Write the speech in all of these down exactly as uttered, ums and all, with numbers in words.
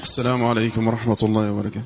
السلام عليكم ورحمة الله وبركاته.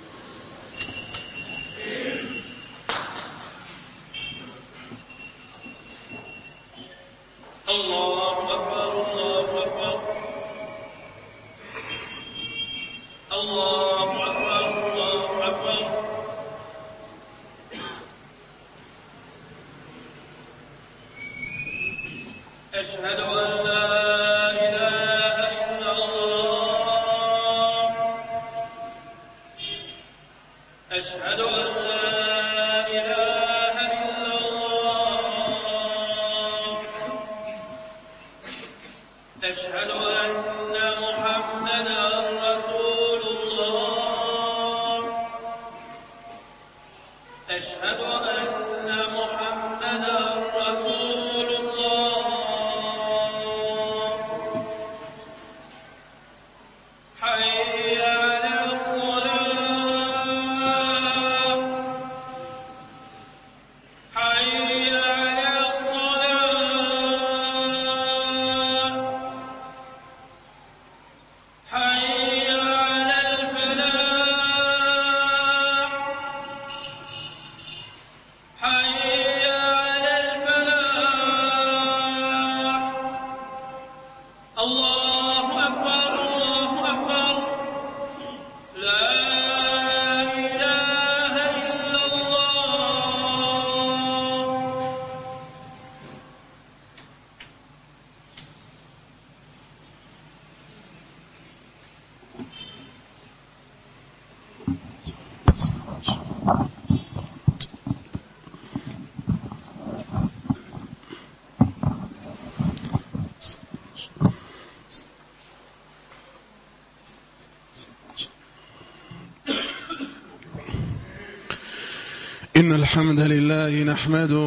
إن الحمد لله نحمده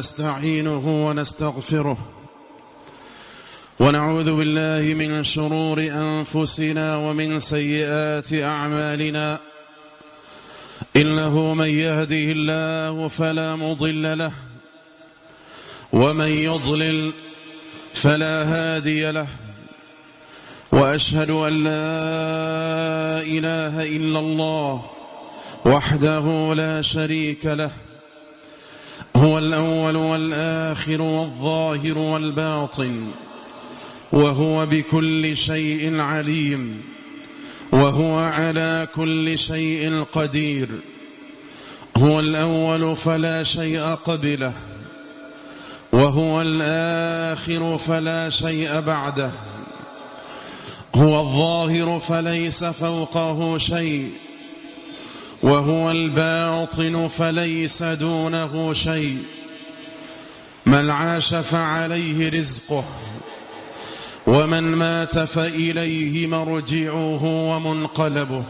ونستعينه ونستغفره ونعوذ بالله من شرور أنفسنا ومن سيئات أعمالنا إنه من يهده الله فلا مضل له ومن يضلل فلا هادي له وأشهد أن لا إله إلا الله وحده لا شريك له هو الأول والآخر والظاهر والباطن وهو بكل شيء عليم وهو على كل شيء قدير هو الأول فلا شيء قبله وهو الآخر فلا شيء بعده هو الظاهر فليس فوقه شيء وهو الباطن فليس دونه شيء من عاش فعليه رزقه ومن مات فإليه مرجعه ومنقلبه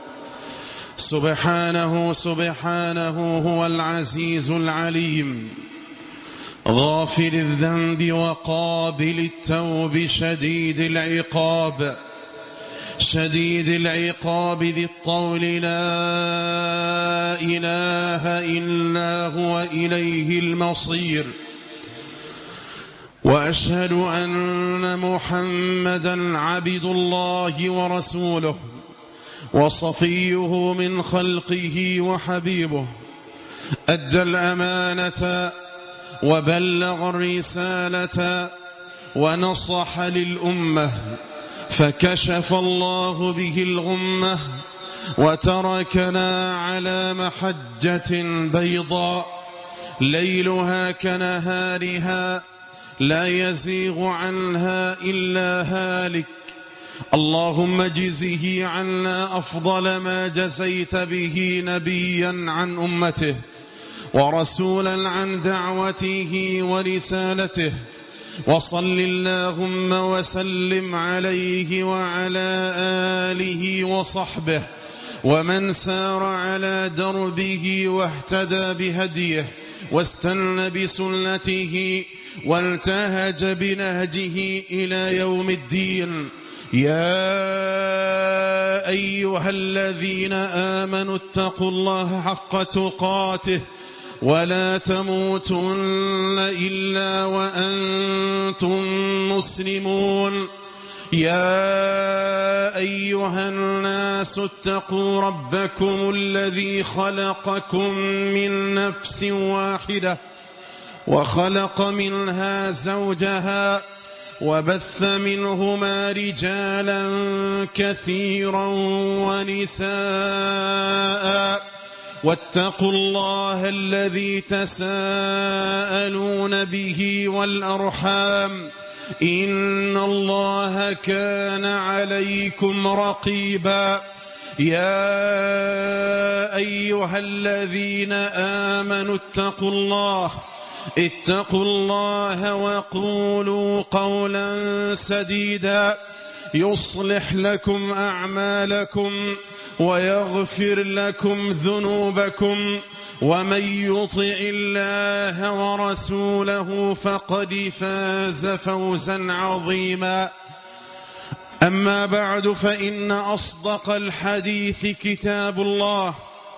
سبحانه سبحانه هو العزيز العليم غافر الذنب وقابل التوب شديد العقاب شديد العقاب ذي الطول لا إله إلا هو إليه المصير وأشهد أن محمدًا عبد الله ورسوله وصفيه من خلقه وحبيبه أدى الأمانة وبلغ الرسالة ونصح للأمة فكشف الله به الغمة وتركنا على محجة بيضاء ليلها كنهارها لا يزيغ عنها إلا هالك اللهم اجزه عنا أفضل ما جزيت به نبيا عن أمته ورسولا عن دعوته ورسالته وصل اللهم وسلم عليه وعلى آله وصحبه ومن سار على دربه واهتدى بهديه واستنى بسنته وانتهج بنهجه إلى يوم الدين يا أيها الذين آمنوا اتقوا الله حق تقاته ولا تموتن إلا وأنتم مسلمون يا أيها الناس اتقوا ربكم الذي خلقكم من نفس واحدة وخلق منها زوجها وبث منهما رجالا كثيرا ونساء واتقوا الله الذي تساءلون به والأرحام إن الله كان عليكم رقيبا يا أيها الذين آمنوا اتقوا الله اتقوا الله وقولوا قولا سديدا يصلح لكم أعمالكم ويغفر لكم ذنوبكم ومن يطع الله ورسوله فقد فاز فوزا عظيما. أما بعد، فإن أصدق الحديث كتاب الله،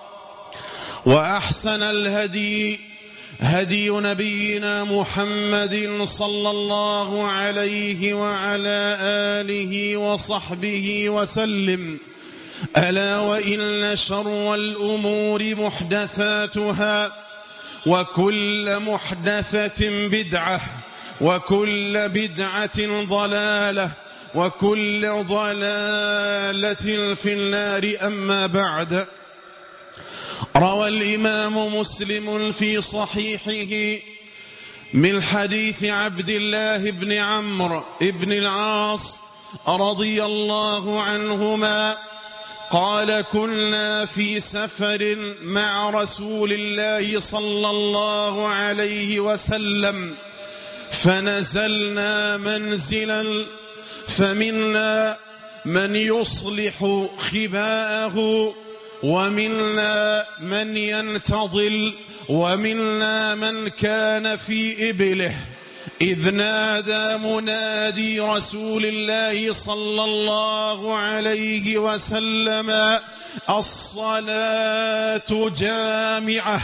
وأحسن الهدي هدي نبينا محمد صلى الله عليه وعلى آله وصحبه وسلم. ألا وإن شر الأمور محدثاتها، وكل محدثة بدعة، وكل بدعة ضلالة، وكل ضلالة في النار. أما بعد، روى الإمام مسلم في صحيحه من حديث عبد الله بن عمرو بن العاص رضي الله عنهما قال: كنا في سفر مع رسول الله صلى الله عليه وسلم، فنزلنا منزلا، فمنا من يصلح خباءه، ومنا من ينتظل، ومنا من كان في إبله، إذ نادى منادي رسول الله صلى الله عليه وسلم: الصلاة جامعة.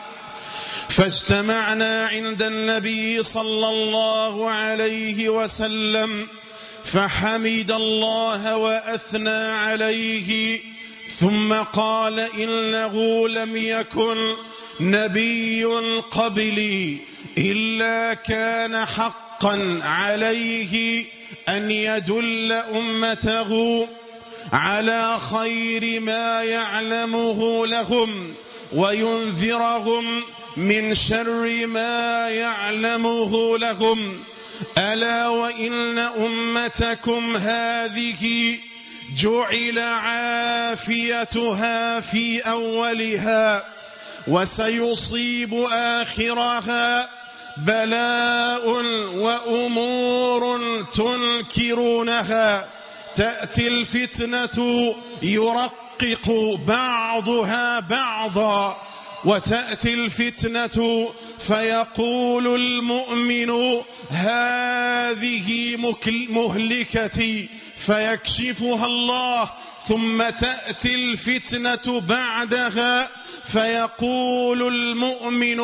فاجتمعنا عند النبي صلى الله عليه وسلم، فحمد الله وأثنى عليه، ثم قال: إنه لم يكن نبي قبلي إلا كان حقا عليه أن يدل أمته على خير ما يعلمه لهم، وينذرهم من شر ما يعلمه لهم. ألا وإن أمتكم هذه جعل عافيتها في أولها، وسيصيب آخرها بلاء وأمور تنكرونها. تأتي الفتنة يرقق بعضها بعضا، وتأتي الفتنة فيقول المؤمن: هذه مهلكتي، فيكشفها الله. ثم تأتي الفتنة بعدها فيقول المؤمن: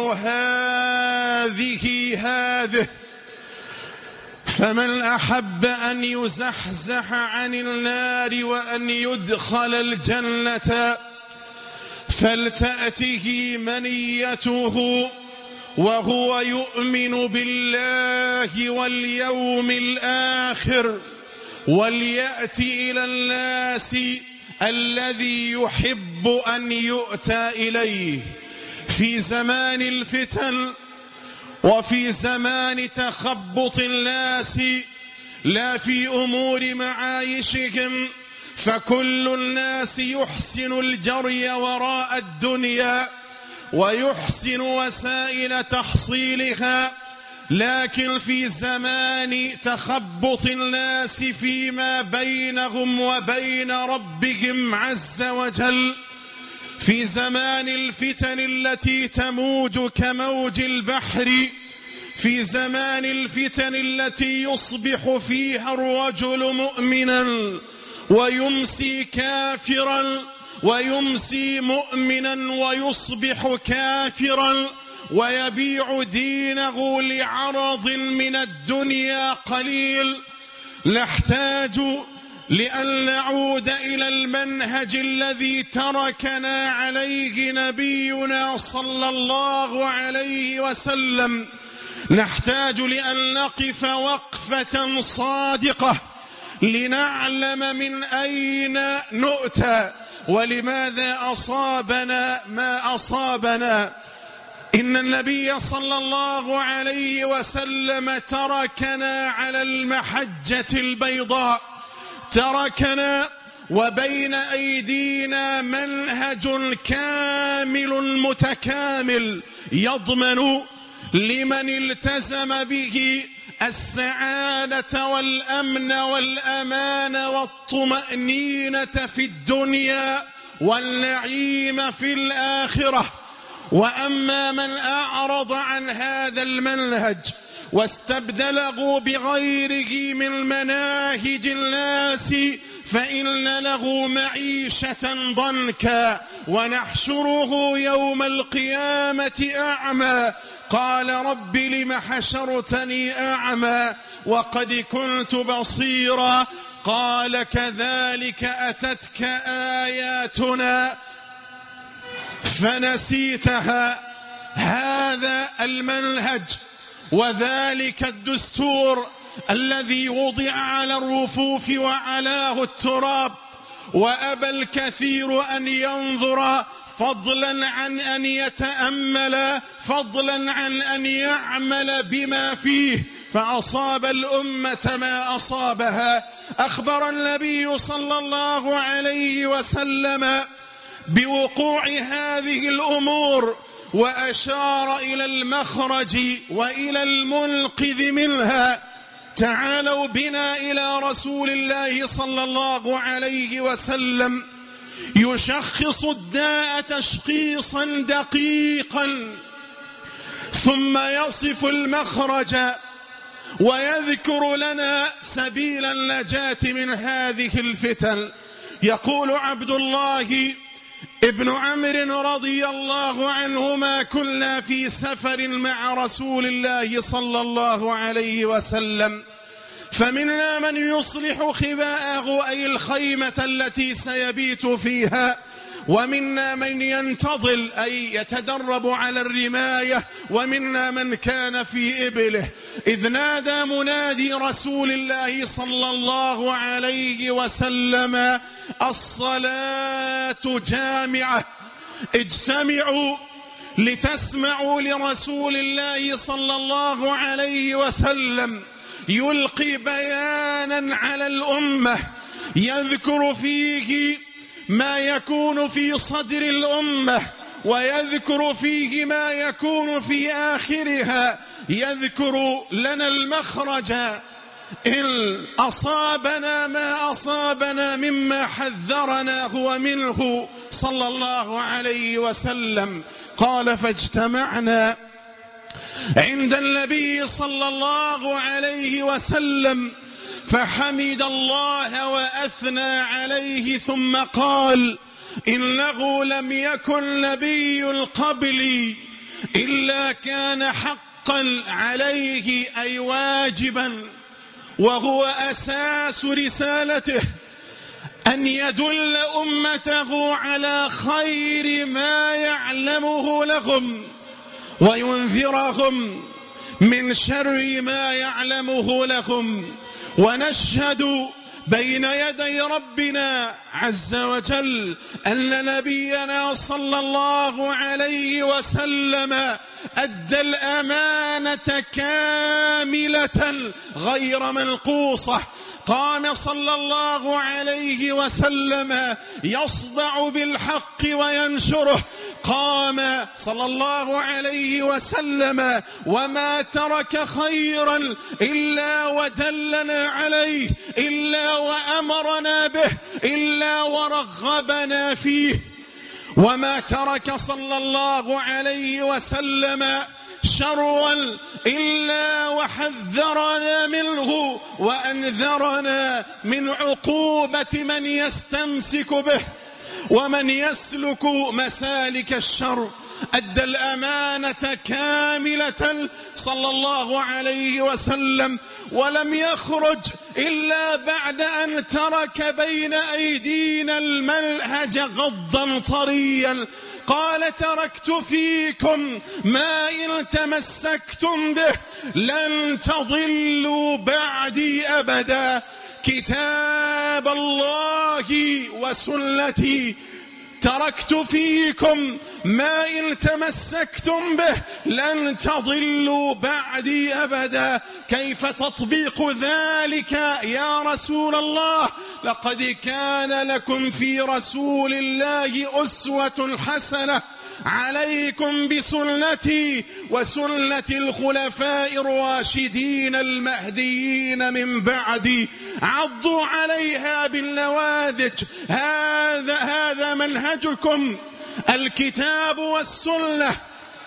هذه هذه. فمن أحب أن يزحزح عن النار وأن يدخل الجنة فلتأته منيته وهو يؤمن بالله واليوم الآخر، وليأتي إلى الناس الذي يحب أن يؤتى إليه. في زمان الفتن وفي زمان تخبط الناس، لا في أمور معايشهم، فكل الناس يحسن الجري وراء الدنيا ويحسن وسائل تحصيلها، لكن في زمان تخبط الناس فيما بينهم وبين ربهم عز وجل، في زمان الفتن التي تموج كموج البحر، في زمان الفتن التي يصبح فيها الرجل مؤمنا ويمسي كافرا، ويمسي مؤمنا ويصبح كافرا، ويبيع دينه لعرض من الدنيا قليل. نحتاج لأن نعود إلى المنهج الذي تركنا عليه نبينا صلى الله عليه وسلم، نحتاج لأن نقف وقفة صادقة لنعلم من أين نؤتى ولماذا أصابنا ما أصابنا. إن النبي صلى الله عليه وسلم تركنا على المحجة البيضاء، تركنا وبين أيدينا منهج كامل متكامل يضمن لمن التزم به السعادة والأمن والأمان والطمأنينة في الدنيا والنعيم في الآخرة. وأما من أعرض عن هذا المنهج واستبدله بغيره من مناهج الناس فإن له معيشة ضنكا ونحشره يوم القيامة أعمى. قال رب لم حشرتني أعمى وقد كنت بصيرا. قال كذلك أتتك آياتنا فنسيتها. هذا المنهج وذلك الدستور الذي وضع على الرفوف وعلاه التراب، وأبى الكثير أن ينظر فضلا عن أن يتأمل، فضلا عن أن يعمل بما فيه، فأصاب الأمة ما أصابها. أخبر النبي صلى الله عليه وسلم بوقوع هذه الأمور وأشار إلى المخرج وإلى المنقذ منها. تعالوا بنا إلى رسول الله صلى الله عليه وسلم يشخص الداء تشخيصا دقيقا ثم يصف المخرج ويذكر لنا سبيل النجاة من هذه الفتن. يقول عبد الله ابن عمرو رضي الله عنهما: كنا في سفر مع رسول الله صلى الله عليه وسلم فمنا من يصلح خباءه أي الخيمة التي سيبيت فيها، ومنا من ينتظل أي يتدرب على الرماية، ومنا من كان في إبله، إذ نادى منادي رسول الله صلى الله عليه وسلم: الصلاة جامعة، اجتمعوا لتسمعوا لرسول الله صلى الله عليه وسلم يلقي بيانا على الأمة يذكر فيه ما يكون في صدر الأمة ويذكر فيه ما يكون في آخرها، يذكر لنا المخرج إن أصابنا ما أصابنا مما حذرنا هو منه صلى الله عليه وسلم. قال: فاجتمعنا عند النبي صلى الله عليه وسلم فحمد الله وأثنى عليه ثم قال: إنه لم يكن نبي قبلي إلا كان حقا عليه أي واجبا وهو أساس رسالته أن يدل أمته على خير ما يعلمه لهم وينذرهم من شر ما يعلمه لهم. ونشهد بين يدي ربنا عز وجل أن نبينا صلى الله عليه وسلم أدى الأمانة كاملة غير منقوصة. قام صلى الله عليه وسلم يصدع بالحق وينشره. قام صلى الله عليه وسلم وما ترك خيرا إلا ودلنا عليه، إلا وأمرنا به، إلا ورغبنا فيه. وما ترك صلى الله عليه وسلم شرا إلا وحذرنا منه وأنذرنا من عقوبة من يستمسك به ومن يسلك مسالك الشر. أدى الأمانة كاملة صلى الله عليه وسلم، ولم يخرج إلا بعد أن ترك بين أيدينا المنهج غضا طريا. قال: تركت فيكم ما إن تمسكتم به لن تضلوا بعدي أبدا، كتاب الله وسنتي. تركت فيكم ما إن تمسكتم به لن تضلوا بعدي أبدا. كيف تطبيق ذلك يا رسول الله؟ لقد كان لكم في رسول الله أسوة حسنة، عليكم بسنتي وسنة الخلفاء الراشدين المهديين من بعدي، عضوا عليها بالنواذج. هذا هذا منهجكم، الكتاب والسنة،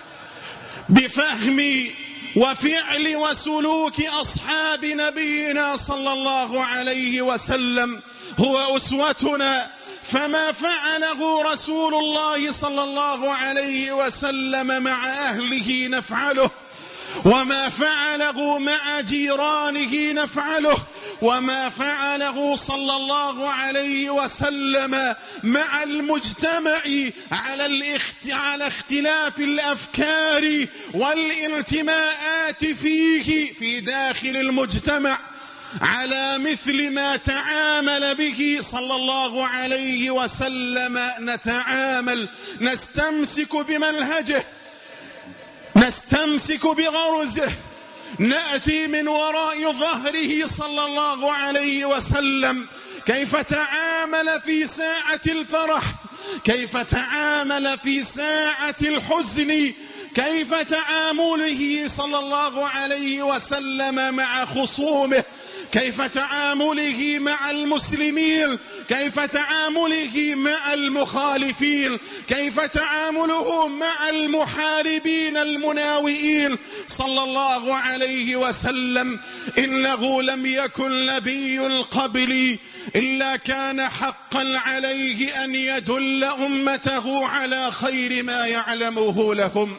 بفهم وفعل وسلوك أصحاب نبينا صلى الله عليه وسلم هو أسوتنا. فما فعله رسول الله صلى الله عليه وسلم مع أهله نفعله، وما فعله مع جيرانه نفعله، وما فعله صلى الله عليه وسلم مع المجتمع على على اختلاف الأفكار والانتماءات فيه في داخل المجتمع، على مثل ما تعامل به صلى الله عليه وسلم نتعامل. نستمسك بمنهجه، نستمسك بغرزه، نأتي من وراء ظهره صلى الله عليه وسلم. كيف تعامل في ساعة الفرح، كيف تعامل في ساعة الحزن، كيف تعامله صلى الله عليه وسلم مع خصومه، كيف تعامله مع المسلمين، كيف تعامله مع المخالفين، كيف تعامله مع المحاربين المناوئين صلى الله عليه وسلم. إنه لم يكن نبي قبلي إلا كان حقا عليه أن يدل أمته على خير ما يعلمه لهم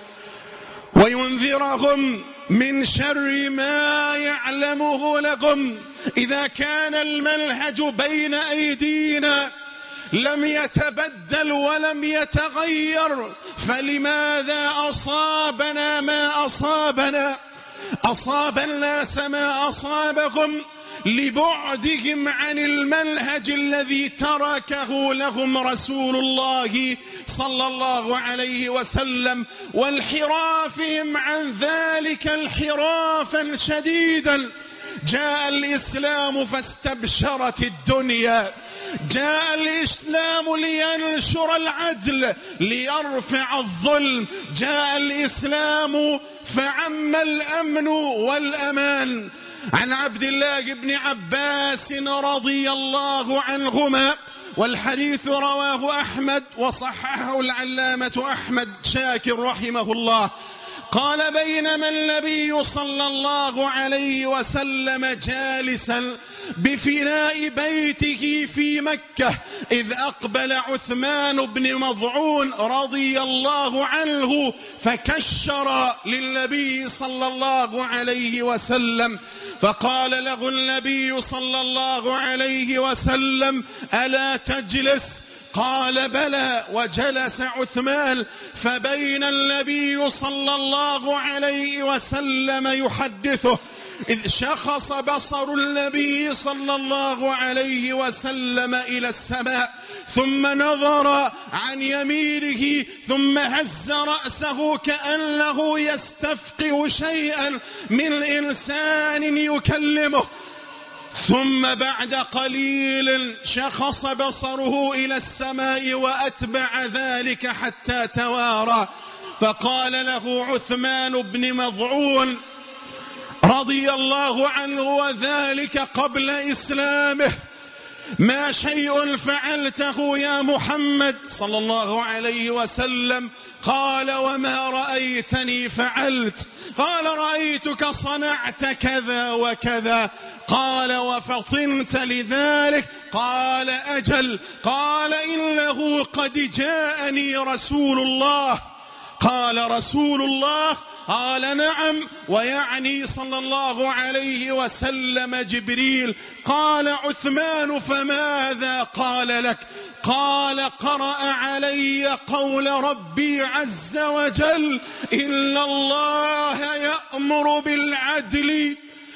وينذرهم من شر ما يعلمه لكم. إذا كان المنهج بين أيدينا لم يتبدل ولم يتغير، فلماذا أصابنا ما أصابنا؟ أصاب الناس ما أصابهم لبعدهم عن المنهج الذي تركه لهم رسول الله صلى الله عليه وسلم، وانحرافهم عن ذلك انحرافا شديدا. جاء الإسلام فاستبشرت الدنيا، جاء الإسلام لينشر العدل، ليرفع الظلم، جاء الإسلام فعم الأمن والأمان. عن عبد الله بن عباس رضي الله عنهما، والحديث رواه أحمد وصححه العلامة أحمد شاكر رحمه الله، قال: بينما النبي صلى الله عليه وسلم جالسا بفناء بيته في مكة إذ أقبل عثمان بن مظعون رضي الله عنه فكشر للنبي صلى الله عليه وسلم، فقال له النبي صلى الله عليه وسلم: ألا تجلس؟ قال: بلى. وجلس عثمان، فبين النبي صلى الله عليه وسلم يحدثه إذ شخص بصر النبي صلى الله عليه وسلم إلى السماء، ثم نظر عن يمينه، ثم هز رأسه كأنه يستفقه شيئا من إنسان يكلمه، ثم بعد قليل شخص بصره إلى السماء وأتبع ذلك حتى توارى، فقال له عثمان بن مظعون رضي الله عنه وذلك قبل إسلامه: ما شيء فعلته يا محمد صلى الله عليه وسلم؟ قال: وما رأيتني فعلت؟ قال: رأيتك صنعت كذا وكذا. قال: وفطنت لذلك؟ قال: أجل. قال: إنه قد جاءني رسول الله قال رسول الله؟ قال نعم، ويعني صلى الله عليه وسلم جبريل. قال عثمان فماذا قال لك؟ قال قرأ علي قول ربي عز وجل إن الله يأمر بالعدل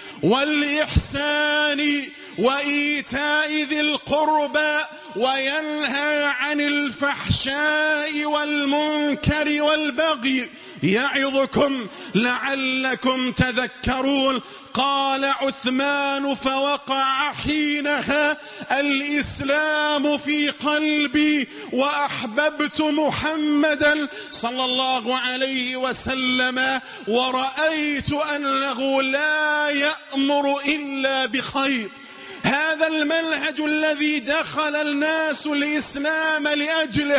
والإحسان وإيتاء ذي القربى وينهى عن الفحشاء والمنكر والبغي يعظكم لعلكم تذكرون. قال عثمان فوقع حينها الإسلام في قلبي وأحببت محمدا صلى الله عليه وسلم ورأيت أنه لا يأمر إلا بخير. هذا المنهج الذي دخل الناس الإسلام لأجله،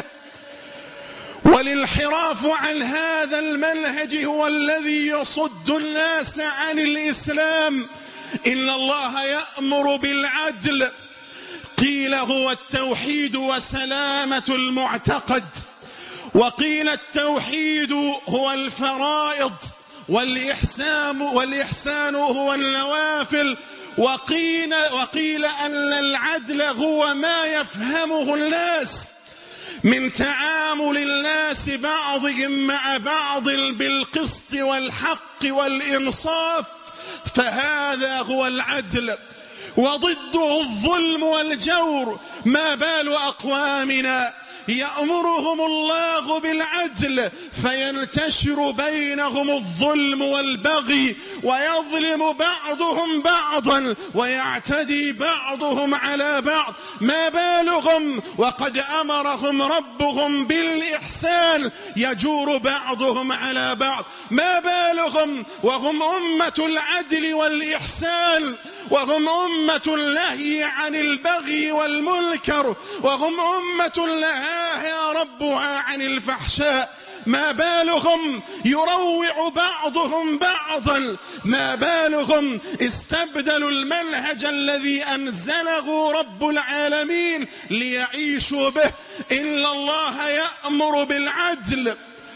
والانحراف عن هذا المنهج هو الذي يصد الناس عن الإسلام. إن الله يأمر بالعدل، قيل هو التوحيد وسلامة المعتقد، وقيل التوحيد هو الفرائض، والإحسان, والإحسان هو النوافل، وقيل, وقيل أن العدل هو ما يفهمه الناس من تعامل الناس بعضهم مع بعض بالقسط والحق والإنصاف، فهذا هو العدل. وضده الظلم والجور. ما بال أقوامنا يأمرهم الله بالعدل فينتشر بينهم الظلم والبغي ويظلم بعضهم بعضا ويعتدي بعضهم على بعض. ما بالهم وقد أمرهم ربهم بالإحسان يجور بعضهم على بعض. ما بالهم وهم أمة العدل والإحسان، وهم أمة النهي عن البغي والمنكر، وهم أمة نهاها ربها عن الفحشاء. ما بالهم يروع بعضهم بعضا. ما بالهم استبدلوا المنهج الذي أنزله رب العالمين ليعيشوا به. إن الله يأمر بالعدل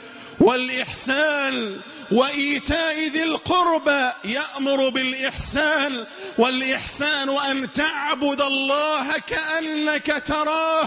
والإحسان وإيتاء ذي القربى. يأمر بالإحسان، والإحسان أن تعبد الله كأنك تراه،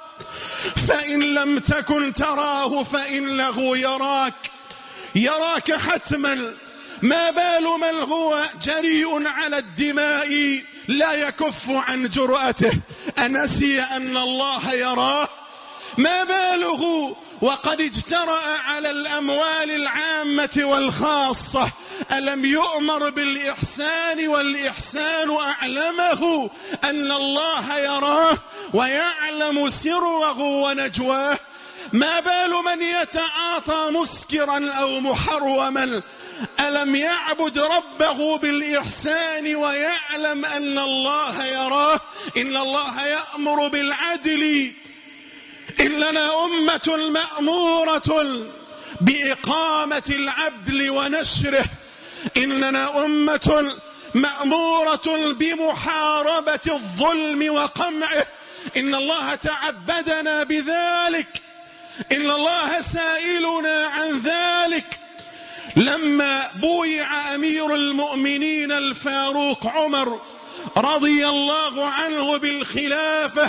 فإن لم تكن تراه فإنه يراك، يراك حتما. ما بال من هو جريء على الدماء لا يكف عن جرأته أنسي أن الله يراه؟ ما باله وقد اجترأ على الأموال العامة والخاصة؟ ألم يؤمر بالإحسان والإحسان أعلمه أن الله يراه ويعلم سره ونجواه؟ ما بال من يتعاطى مسكرا أو محرما؟ ألم يعبد ربه بالإحسان ويعلم أن الله يراه؟ إن الله يأمر بالعدل. إننا أمة مأمورة بإقامة العدل ونشره. إننا أمة مأمورة بمحاربة الظلم وقمعه. إن الله تعبدنا بذلك، إن الله سائلنا عن ذلك. لما بويع أمير المؤمنين الفاروق عمر رضي الله عنه بالخلافة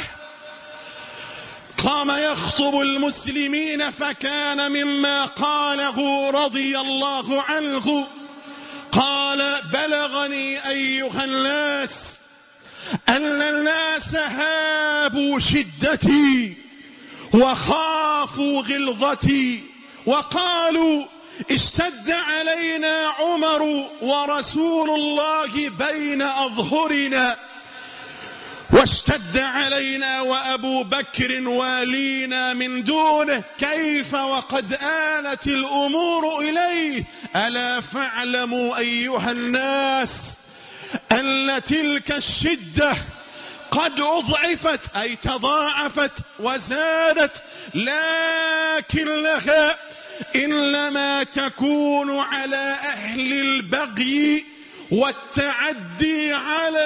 قام يخطب المسلمين، فكان مما قاله رضي الله عنه قال: بلغني أيها الناس أن الناس هابوا شدتي وخافوا غلظتي، وقالوا اشتد علينا عمر ورسول الله بين أظهرنا، واشتد علينا وأبو بكر والينا من دونه، كيف وقد آلت الأمور إليه؟ ألا فاعلموا أيها الناس أن تلك الشدة قد أضعفت، أي تضاعفت وزادت، لكن لها إنما تكون على أهل البغي والتعدي على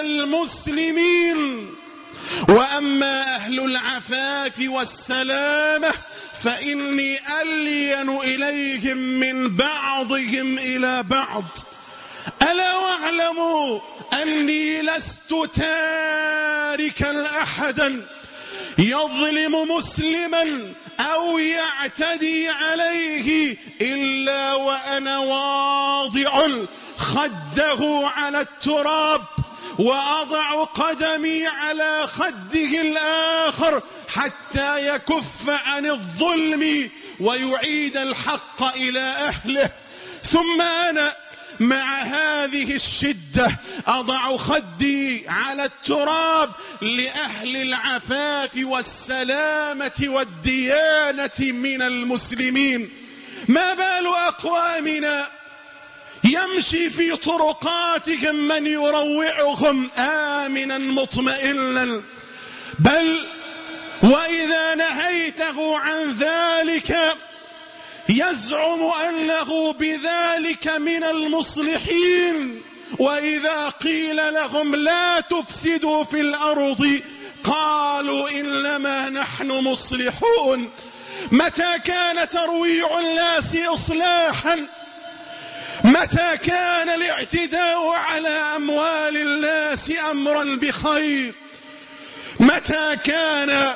المسلمين، وأما أهل العفاف والسلامة فإني ألين إليهم من بعضهم إلى بعض. ألا واعلموا أني لست تاركا أحدا يظلم مسلما أو يعتدي عليه إلا وأنا واضع خده على التراب وأضع قدمي على خده الآخر حتى يكف عن الظلم ويعيد الحق إلى أهله. ثم أنا مع هذه الشدة أضع خدي على التراب لأهل العفاف والسلامة والديانة من المسلمين. ما بال أقوامنا يمشي في طرقاتهم من يروعهم آمنا مطمئنا، بل وإذا نهيته عن ذلك يزعم أنه بذلك من المصلحين، وإذا قيل لهم لا تفسدوا في الأرض قالوا إنما نحن مصلحون. متى كان ترويع الناس إصلاحا؟ متى كان الاعتداء على أموال الناس أمرا بخير؟ متى كان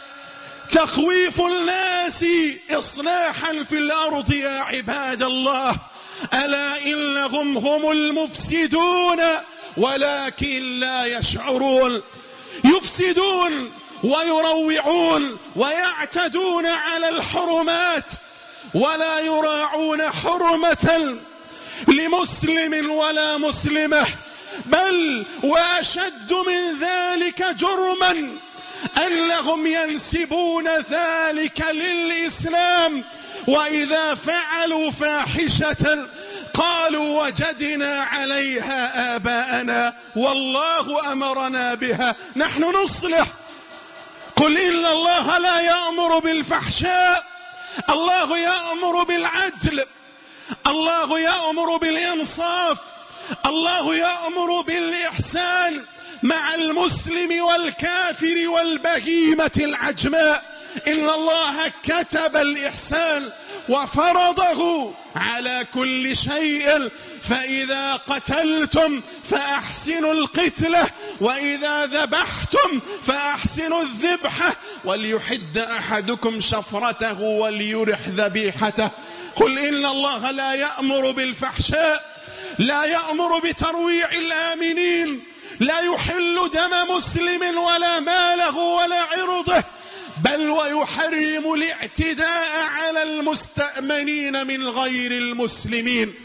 تخويف الناس إصلاحا في الأرض؟ يا عباد الله، ألا إنهم هم المفسدون ولكن لا يشعرون. يفسدون ويروعون ويعتدون على الحرمات ولا يراعون حرمة لمسلم ولا مسلمة، بل وأشد من ذلك جرما أنهم ينسبون ذلك للإسلام، وإذا فعلوا فاحشة قالوا وجدنا عليها آباءنا والله أمرنا بها نحن نصلح. قل إن الله لا يأمر بالفحشاء، الله يأمر بالعدل، الله يأمر بالإنصاف، الله يأمر بالإحسان مع المسلم والكافر والبهيمة العجماء. إن الله كتب الإحسان وفرضه على كل شيء، فإذا قتلتم فأحسنوا القتلة وإذا ذبحتم فأحسنوا الذبحة وليحد أحدكم شفرته وليرح ذبيحته. قل إن الله لا يأمر بالفحشاء، لا يأمر بترويع الآمنين، لا يحل دم مسلم ولا ماله ولا عرضه، بل ويحرم الاعتداء على المستأمنين من غير المسلمين.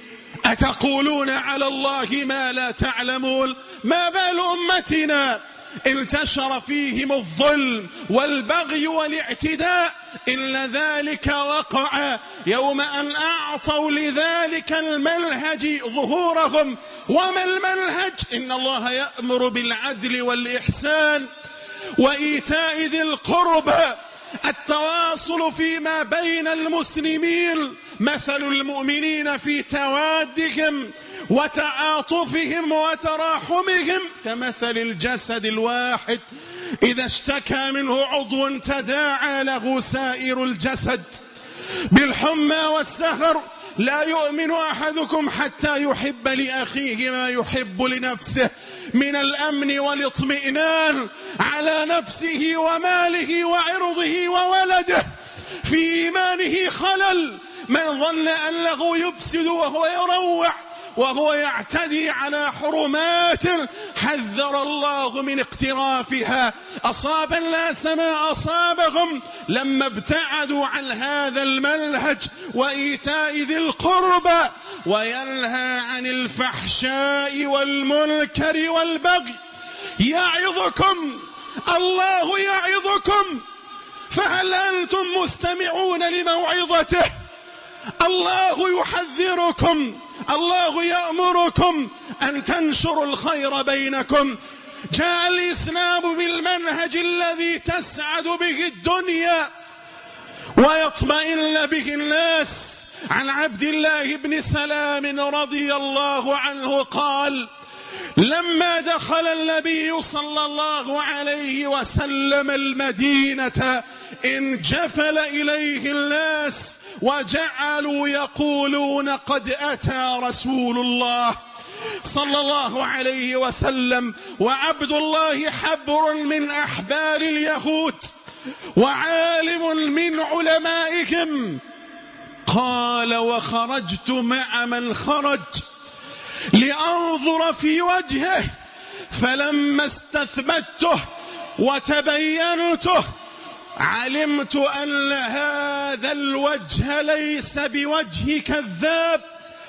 أتقولون على الله ما لا تعلمون؟ ما بال أمتنا انتشر فيهم الظلم والبغي والاعتداء إلا ذلك وقع يوم أن أعطوا لذلك المنهج ظهورهم. وما المنهج؟ إن الله يأمر بالعدل والإحسان وإيتاء ذي القربى، التواصل فيما بين المسلمين. مثل المؤمنين في توادهم وتعاطفهم وتراحمهم كمثل الجسد الواحد إذا اشتكى منه عضو تداعى له سائر الجسد بالحمى والسهر. لا يؤمن أحدكم حتى يحب لأخيه ما يحب لنفسه من الأمن والاطمئنان على نفسه وماله وعرضه وولده. في إيمانه خلل من ظن أنه يفسد وهو يروع وهو يعتدي على حرمات حذر الله من اقترافها. أصاب الناس ما أصابهم لما ابتعدوا عن هذا المنهج وإيتاء ذي القربى، وينهى عن الفحشاء والمنكر والبغي. يعظكم الله يعظكم، فهل أنتم مستمعون لموعظته؟ الله يحذركم، الله يأمركم أن تنشروا الخير بينكم. جاء الإسلام بالمنهج الذي تسعد به الدنيا ويطمئن به الناس. عن عبد الله بن سلام رضي الله عنه قال: لما دخل النبي صلى الله عليه وسلم المدينة انجفل إليه الناس وجعلوا يقولون قد أتى رسول الله صلى الله عليه وسلم، وعبد الله حبر من أحبار اليهود وعالم من علمائهم. قال: وخرجت مع من خرج لأنظر في وجهه، فلما استثبته وتبينته علمت أن هذا الوجه ليس بوجه كذاب،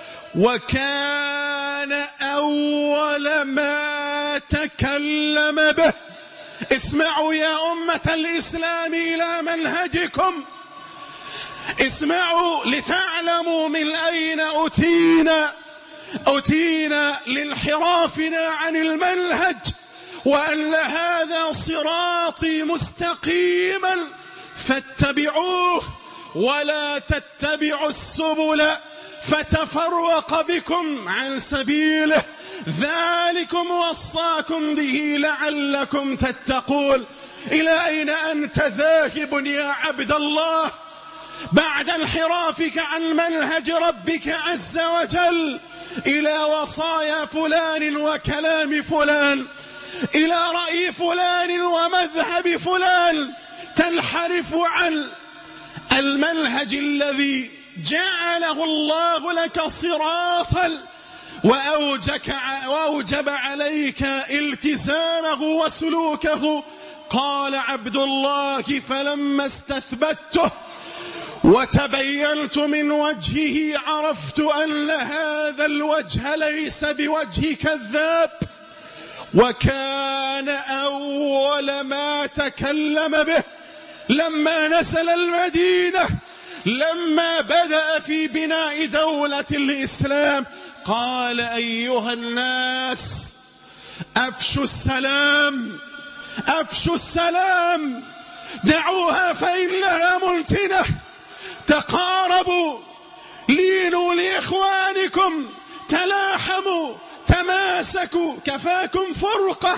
وكان أول ما تكلم به. اسمعوا يا أمة الإسلام إلى منهجكم، اسمعوا لتعلموا من أين أتينا. أتينا لانحرافنا عن المنهج، وأن هذا صراطي مستقيما فاتبعوه ولا تتبعوا السبل فتفرق بكم عن سبيله، ذلكم وصاكم به لعلكم تتقون. إلى أين أنت ذاهب يا عبد الله بعد انحرافك عن منهج ربك عز وجل؟ إلى وصايا فلان وكلام فلان، إلى رأي فلان ومذهب فلان، تنحرف عن المنهج الذي جعله الله لك صراطا وأوجب عليك التزامه وسلوكه. قال عبد الله: فلما استثبته وتبينت من وجهه عرفت أن هذا الوجه ليس بوجه كذاب، وكان أول ما تكلم به لما نزل المدينة، لما بدأ في بناء دولة الإسلام، قال: أيها الناس أفشوا السلام، أفشوا السلام، دعوها فإنها منتنة، تقاربوا، لينوا لإخوانكم، تلاحموا، تماسكوا، كفاكم فرقة،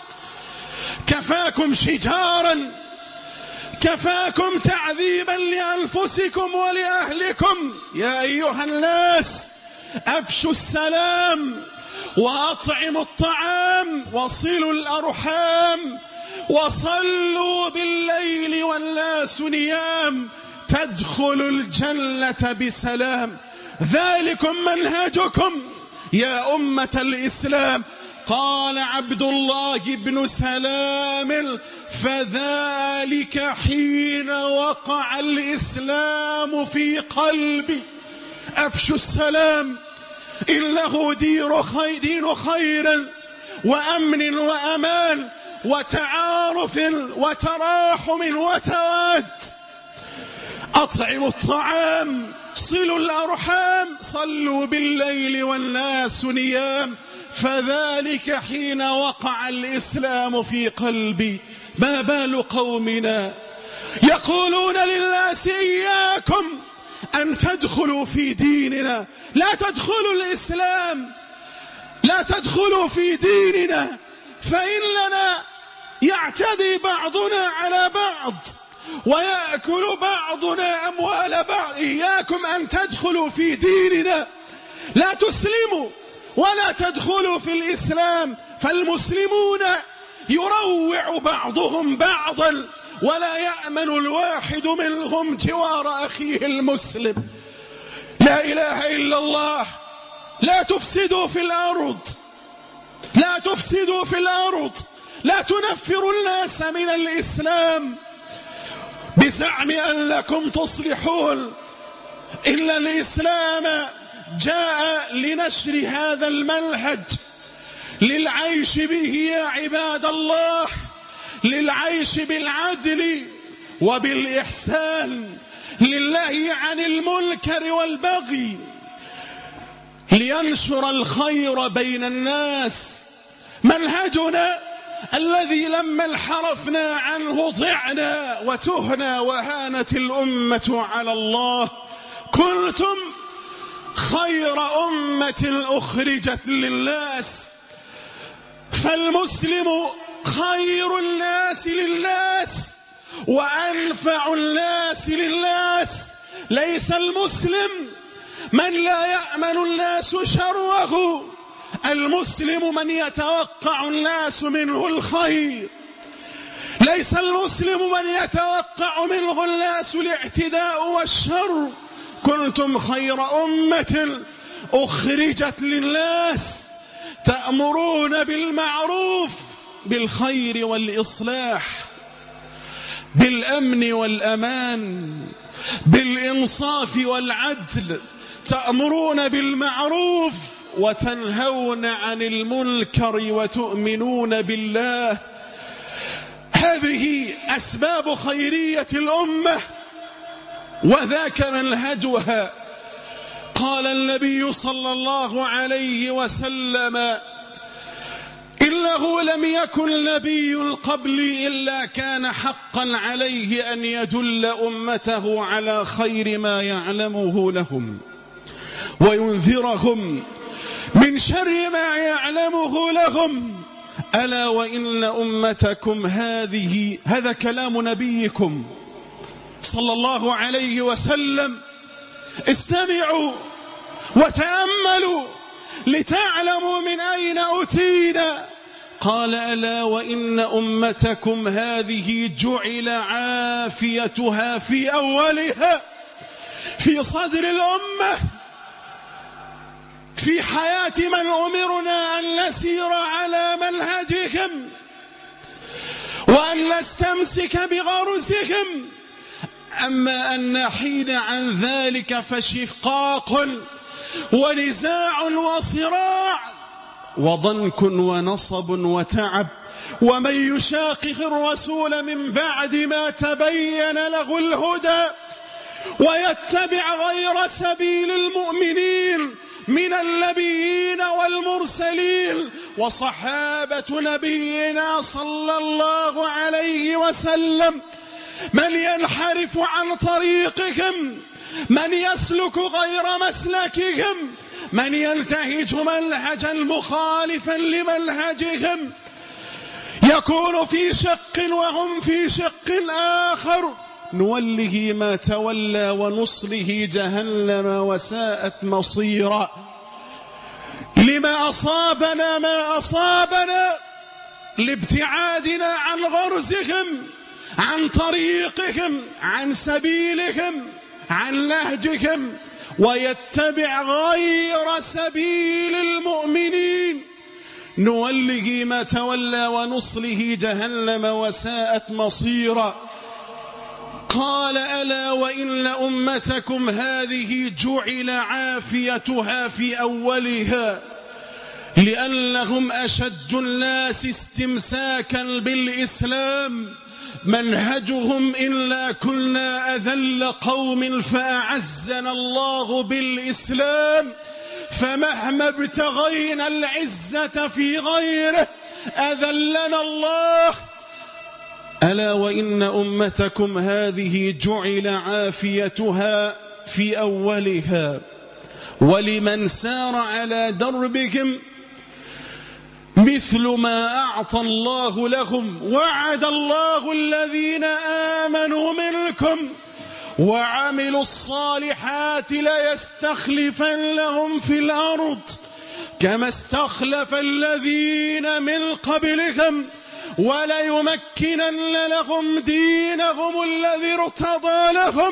كفاكم شجارا، كفاكم تعذيبا لأنفسكم ولأهلكم. يا أيها الناس أفشوا السلام وأطعموا الطعام وصلوا الأرحام وصلوا بالليل والناس نيام تدخلوا الجنة بسلام، ذلكم منهجكم يا أمة الإسلام. قال عبد الله بن سلام: فذلك حين وقع الإسلام في قلبي. أفشوا السلام، إنه دين خير وأمن وأمان وتعارف وتراحم وتواد. أطعموا الطعام، صلوا الأرحام، صلوا بالليل والناس نيام، فذلك حين وقع الإسلام في قلبي. ما بال قومنا يقولون للناس: إياكم أن تدخلوا في ديننا، لا تدخلوا الإسلام، لا تدخلوا في ديننا، فإننا يعتدي بعضنا على بعض ويأكل بعضنا أموال بعض. إياكم أن تدخلوا في ديننا، لا تسلموا ولا تدخلوا في الإسلام، فالمسلمون يروع بعضهم بعضا ولا يأمن الواحد منهم جوار أخيه المسلم. لا إله إلا الله. لا تفسدوا في الأرض، لا تفسدوا في الأرض، لا تنفروا الناس من الإسلام بزعم أنكم تصلحون. إن الإسلام جاء لنشر هذا المنهج، للعيش به يا عباد الله، للعيش بالعدل وبالإحسان، لله عن المنكر والبغي، لينشر الخير بين الناس. منهجنا الذي لما انحرفنا عنه ضعنا وتهنا وهانت الأمة على الله. كنتم خير أمة أخرجت للناس فالمسلم خير الناس للناس وأنفع الناس للناس. ليس المسلم من لا يأمن الناس شره، المسلم من يتوقع الناس منه الخير. ليس المسلم من يتوقع منه الناس الاعتداء والشر. كنتم خير أمة أخرجت للناس تأمرون بالمعروف بالخير والإصلاح، بالأمن والأمان، بالإنصاف والعدل، تأمرون بالمعروف وتنهون عن المنكر وتؤمنون بالله. هذه أسباب خيرية الأمة وذاك منهجها. قال النبي صلى الله عليه وسلم: إنه لم يكن نبي قبلي إلا كان حقا عليه أن يدل أمته على خير ما يعلمه لهم وينذرهم من شر ما يعلمه لهم. ألا وإن أمتكم هذه، هذا كلام نبيكم صلى الله عليه وسلم، استمعوا وتأملوا لتعلموا من أين أتينا. قال: ألا وإن أمتكم هذه جعل عافيتها في أولها، في صدر الأمة، في حياة من أمرنا أن نسير على منهجهم وأن نستمسك بغرزهم. أما أن نحيد عن ذلك فشقاق ونزاع وصراع وضنك ونصب وتعب. ومن يشاقق الرسول من بعد ما تبين له الهدى ويتبع غير سبيل المؤمنين من النبيين والمرسلين وصحابة نبينا صلى الله عليه وسلم، من ينحرف عن طريقهم، من يسلك غير مسلكهم، من ينتهج منهجا مخالفا لمنهجهم، يكون في شق وهم في شق آخر، نوله ما تولى ونصله جهنم وساءت مصيرا. لما أصابنا ما أصابنا لابتعادنا عن غرزهم، عن طريقهم، عن سبيلهم، عن نهجهم، ويتبع غير سبيل المؤمنين، نوله ما تولى ونصله جهنم وساءت مصيرا. قال: ألا وإن أمتكم هذه جعل عافيتها في أولها، لأنهم أشد الناس استمساكا بالإسلام، منهجهم إلا كنا أذل قوم فأعزنا الله بالإسلام، فمهما ابتغينا العزة في غيره أذلنا الله. ألا وإن أمتكم هذه جعل عافيتها في أولها، ولمن سار على دربهم مثل ما أعطى الله لهم. وعد الله الذين آمنوا منكم وعملوا الصالحات ليستخلفنهم في الأرض كما استخلف الذين من قبلهم وليمكنن لهم دينهم الذي ارتضى لهم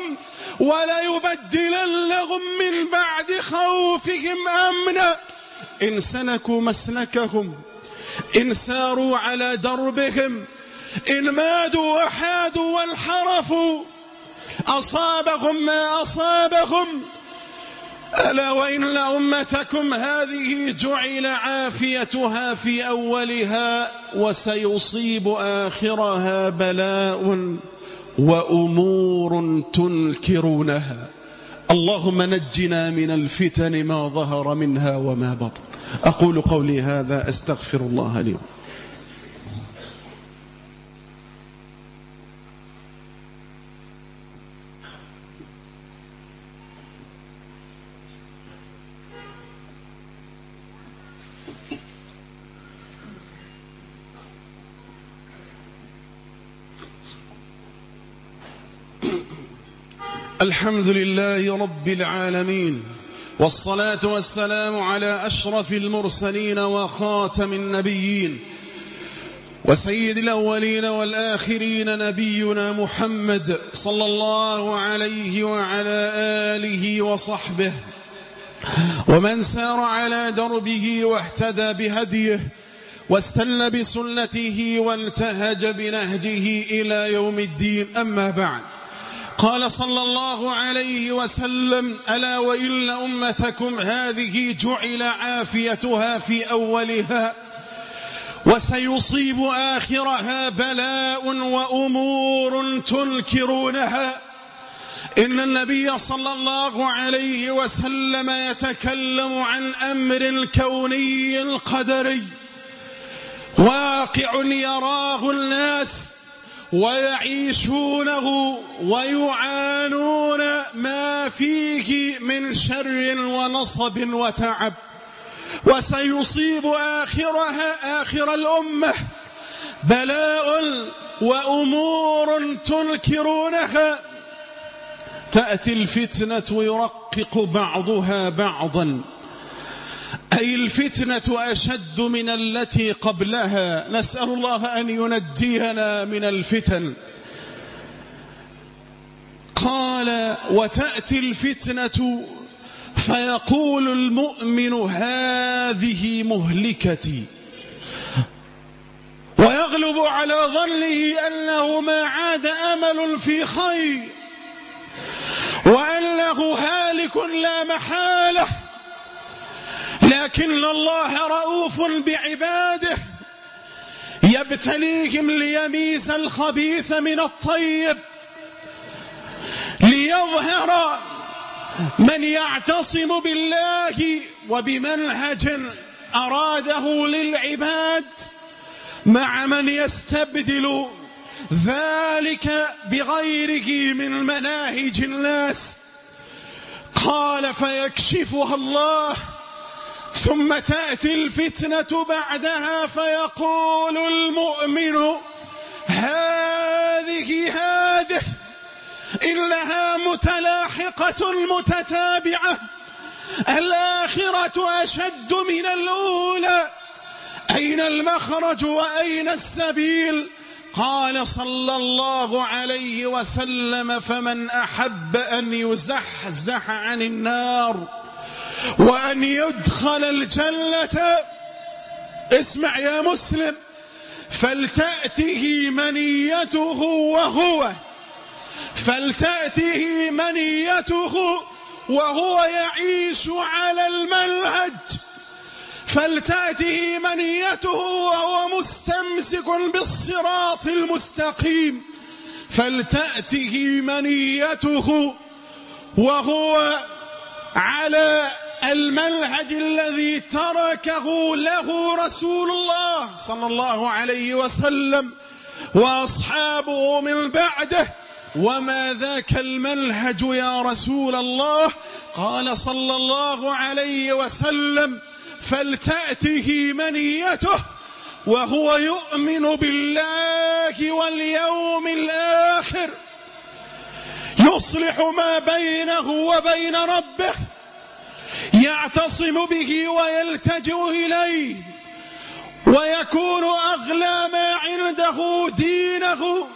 وليبدلنهم من بعد خوفهم أمنا. إن سلكوا مسلكهم، إن ساروا على دربهم، إن مادوا وحادوا وانحرفوا، أصابهم ما أصابهم. ألا وإن أمتكم هذه جعل عافيتها في أولها وسيصيب آخرها بلاء وأمور تنكرونها. اللهم نجنا من الفتن ما ظهر منها وما بطن. أقول قولي هذا أستغفر الله لي. الحمد لله رب العالمين، والصلاة والسلام على أشرف المرسلين وخاتم النبيين وسيد الأولين والآخرين نبينا محمد صلى الله عليه وعلى آله وصحبه ومن سار على دربه واهتدى بهديه واستنى بسنته وانتهج بنهجه إلى يوم الدين. أما بعد، قال صلى الله عليه وسلم: ألا وإن أمتكم هذه جعل عافيتها في أولها وسيصيب آخرها بلاء وأمور تنكرونها. إن النبي صلى الله عليه وسلم يتكلم عن أمر كوني قدري واقع يراه الناس ويعيشونه ويعانون ما فيه من شر ونصب وتعب، وسيصيب آخرها آخر الأمة بلاء وأمور تنكرونها. تأتي الفتنة يرقق بعضها بعضا، أي الفتنة أشد من التي قبلها. نسأل الله أن ينجينا من الفتن. قال: وتأتي الفتنة فيقول المؤمن: هذه مهلكتي، ويغلب على ظنه أنه ما عاد أمل في خير، وأنه هالك لا محالة. لكن الله رؤوف بعباده، يبتليهم ليميز الخبيث من الطيب، ليظهر من يعتصم بالله وبمنهج أراده للعباد مع من يستبدل ذلك بغيره من مناهج الناس. قال: فيكشفها الله، ثم تأتي الفتنة بعدها فيقول المؤمن: هذه هذه، إنها متلاحقة متتابعة، الآخرة أشد من الأولى، أين المخرج وأين السبيل؟ قال صلى الله عليه وسلم: فمن أحب أن يزحزح عن النار وأن يدخل الجنة، اسمع يا مسلم، فلتأته منيته وهو فلتأته منيته وهو يعيش على المنهج، فلتأته منيته وهو مستمسك بالصراط المستقيم، فلتأته منيته وهو على المنهج الذي تركه له رسول الله صلى الله عليه وسلم وأصحابه من بعده. وما ذاك المنهج يا رسول الله؟ قال صلى الله عليه وسلم: فلتأته منيته وهو يؤمن بالله واليوم الآخر، يصلح ما بينه وبين ربه، يعتصم به ويلتجئ إليه، ويكون أغلى ما عنده دينه.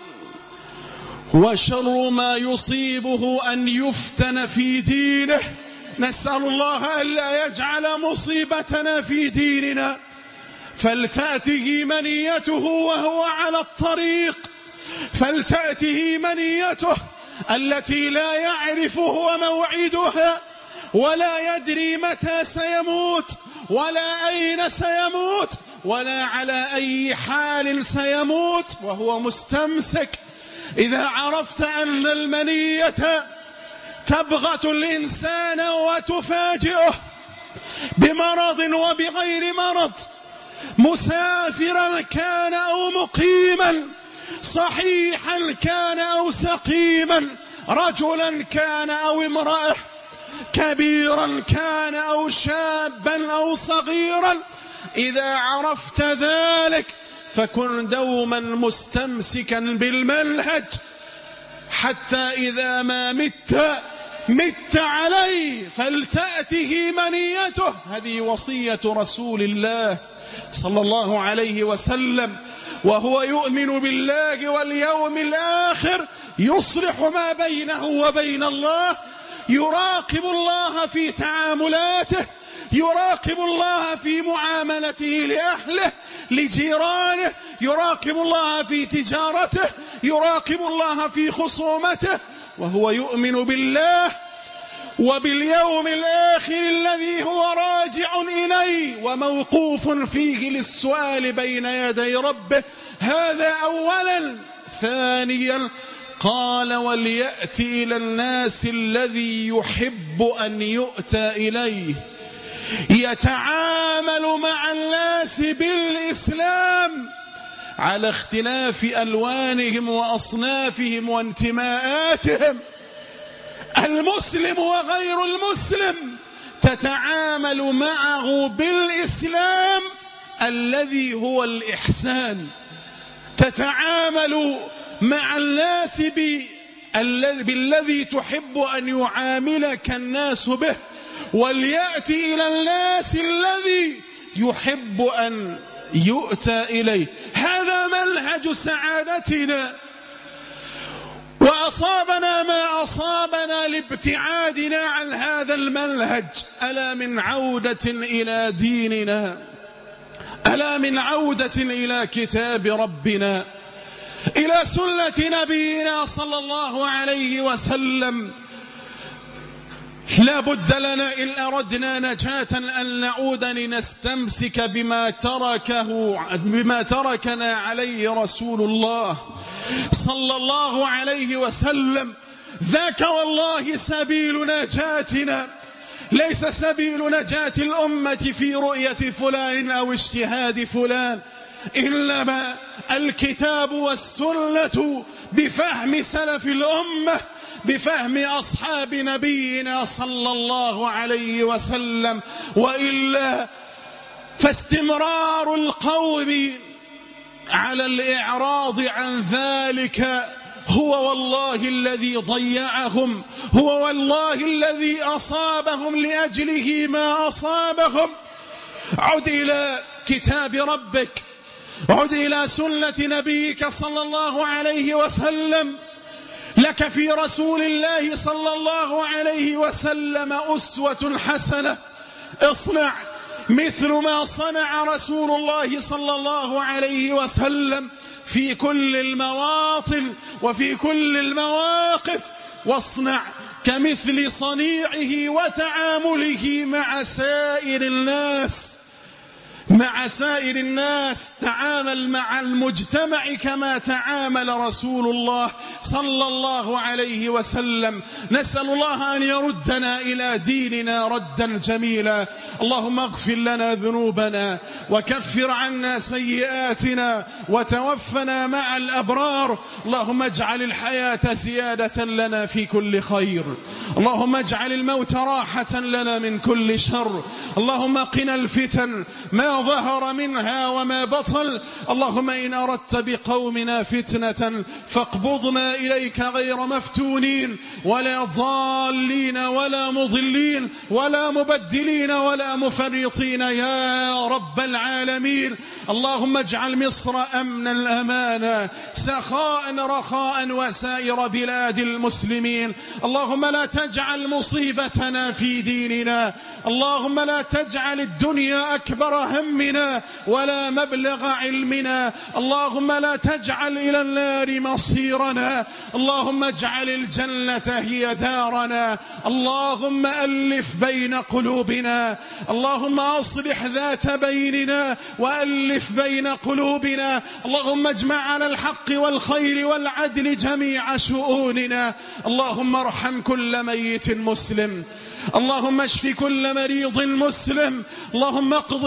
وشر ما يصيبه أن يفتن في دينه. نسأل الله ألا يجعل مصيبتنا في ديننا. فلتأته منيته وهو على الطريق، فلتأته منيته التي لا يعرف هو موعدها ولا يدري متى سيموت ولا أين سيموت ولا على أي حال سيموت، وهو مستمسك. إذا عرفت أن المنية تبغت الإنسان وتفاجئه بمرض وبغير مرض، مسافرا كان أو مقيما، صحيحا كان أو سقيما، رجلا كان أو امرأة، كبيرا كان أو شابا أو صغيرا، إذا عرفت ذلك فكن دوما مستمسكا بالمنهج حتى إذا ما مت مت عليه فلتأته منيته. هذه وصية رسول الله صلى الله عليه وسلم، وهو يؤمن بالله واليوم الآخر، يصلح ما بينه وبين الله، يراقب الله في تعاملاته، يراقب الله في معاملته لأهله لجيرانه، يراقب الله في تجارته، يراقب الله في خصومته، وهو يؤمن بالله وباليوم الآخر الذي هو راجع إليه وموقوف فيه للسؤال بين يدي ربه. هذا أولا. ثانيا قال وليأتي إلى الناس الذي يحب أن يؤتى إليه، يتعامل مع الناس بالإسلام على اختلاف ألوانهم وأصنافهم وانتماءاتهم، المسلم وغير المسلم، تتعامل معه بالإسلام الذي هو الإحسان، تتعامل مع الناس بالذي تحب أن يعاملك الناس به. وليأتي إلى الناس الذي يحب أن يؤتى إليه. هذا منهج سعادتنا، وأصابنا ما أصابنا لابتعادنا عن هذا المنهج. ألا من عودة إلى ديننا، ألا من عودة إلى كتاب ربنا، إلى سنة نبينا صلى الله عليه وسلم. لا بد لنا إن أردنا نجاة أن نعود لنستمسك بما تركه بما تركنا عليه رسول الله صلى الله عليه وسلم. ذاك والله سبيل نجاتنا، ليس سبيل نجاة الأمة في رؤية فلان أو اجتهاد فلان، إنما الكتاب والسنة بفهم سلف الأمة، بفهم أصحاب نبينا صلى الله عليه وسلم. وإلا فاستمرار القوم على الإعراض عن ذلك هو والله الذي ضيعهم، هو والله الذي أصابهم لأجله ما أصابهم. عد إلى كتاب ربك، عد إلى سنة نبيك صلى الله عليه وسلم. لك في رسول الله صلى الله عليه وسلم أسوة حسنة. اصنع مثل ما صنع رسول الله صلى الله عليه وسلم في كل المواطن وفي كل المواقف، واصنع كمثل صنيعه وتعامله مع سائر الناس، مع سائر الناس. تعامل مع المجتمع كما تعامل رسول الله صلى الله عليه وسلم. نسأل الله أن يردنا إلى ديننا ردا جميلا. اللهم اغفر لنا ذنوبنا وكفر عنا سيئاتنا وتوفنا مع الأبرار. اللهم اجعل الحياة زيادة لنا في كل خير، اللهم اجعل الموت راحة لنا من كل شر. اللهم قنا الفتن ما ظهر منها وما بطل. اللهم إن أردت بقومنا فتنة فاقبضنا إليك غير مفتونين ولا ضالين ولا مضلين ولا مبدلين ولا مفرطين يا رب العالمين. اللهم اجعل مصر أمنا أمانا سخاء رخاء وسائر بلاد المسلمين. اللهم لا تجعل مصيبتنا في ديننا، اللهم لا تجعل الدنيا أكبر همنا ولا مبلغ علمنا، اللهم لا تجعل إلى النار مصيرنا، اللهم اجعل الجنة هي دارنا. اللهم ألف بين قلوبنا، اللهم أصلح ذات بيننا وألف بين قلوبنا. اللهم اجمع على الحق والخير والعدل جميع شؤوننا. اللهم ارحم كل ميت مسلم، اللهم اشف كل مريض مسلم، اللهم اقض الدين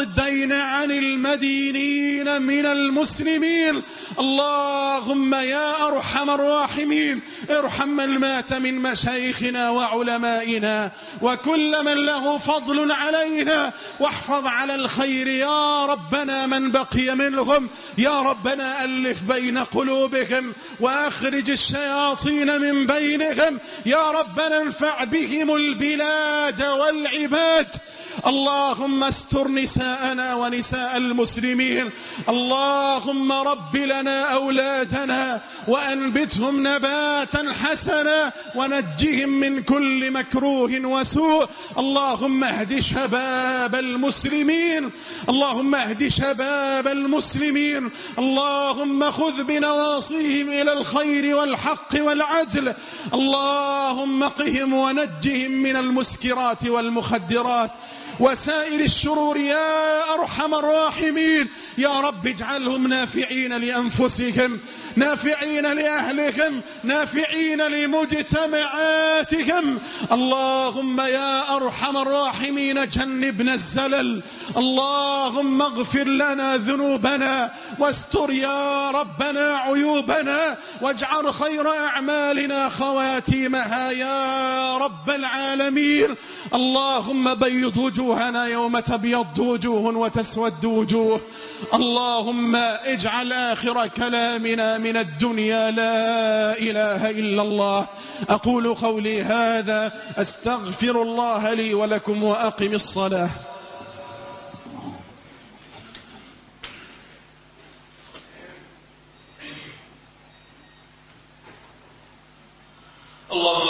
المدين عن المدينين من المسلمين. اللهم يا أرحم الراحمين ارحم من مات من مشايخنا وعلمائنا وكل من له فضل علينا، واحفظ على الخير يا ربنا من بقي منهم. يا ربنا ألف بين قلوبهم وأخرج الشياطين من بينهم. يا ربنا انفع بهم البلاد والعباد. اللهم استر نساءنا ونساء المسلمين. اللهم رب لنا أولادنا وأنبتهم نباتا حسنا ونجهم من كل مكروه وسوء. اللهم اهد شباب المسلمين. اللهم اهد شباب المسلمين. اللهم خذ بنواصيهم إلى الخير والحق والعدل. اللهم قهم ونجهم من المسكرات والمخدرات وسائر الشرور يا أرحم الراحمين. يا رب اجعلهم نافعين لأنفسهم، نافعين لأهلهم، نافعين لمجتمعاتهم. اللهم يا أرحم الراحمين جنبنا الزلل. اللهم اغفر لنا ذنوبنا واستر يا ربنا عيوبنا، واجعل خير أعمالنا خواتيمها يا رب العالمين. اللهم بيض وجوهنا يوم تبيض وجوه وتسود وجوه. اللهم اجعل آخر كلامنا من الدنيا لا إله إلا الله. أقول قولي هذا أستغفر الله لي ولكم وأقم الصلاة. الله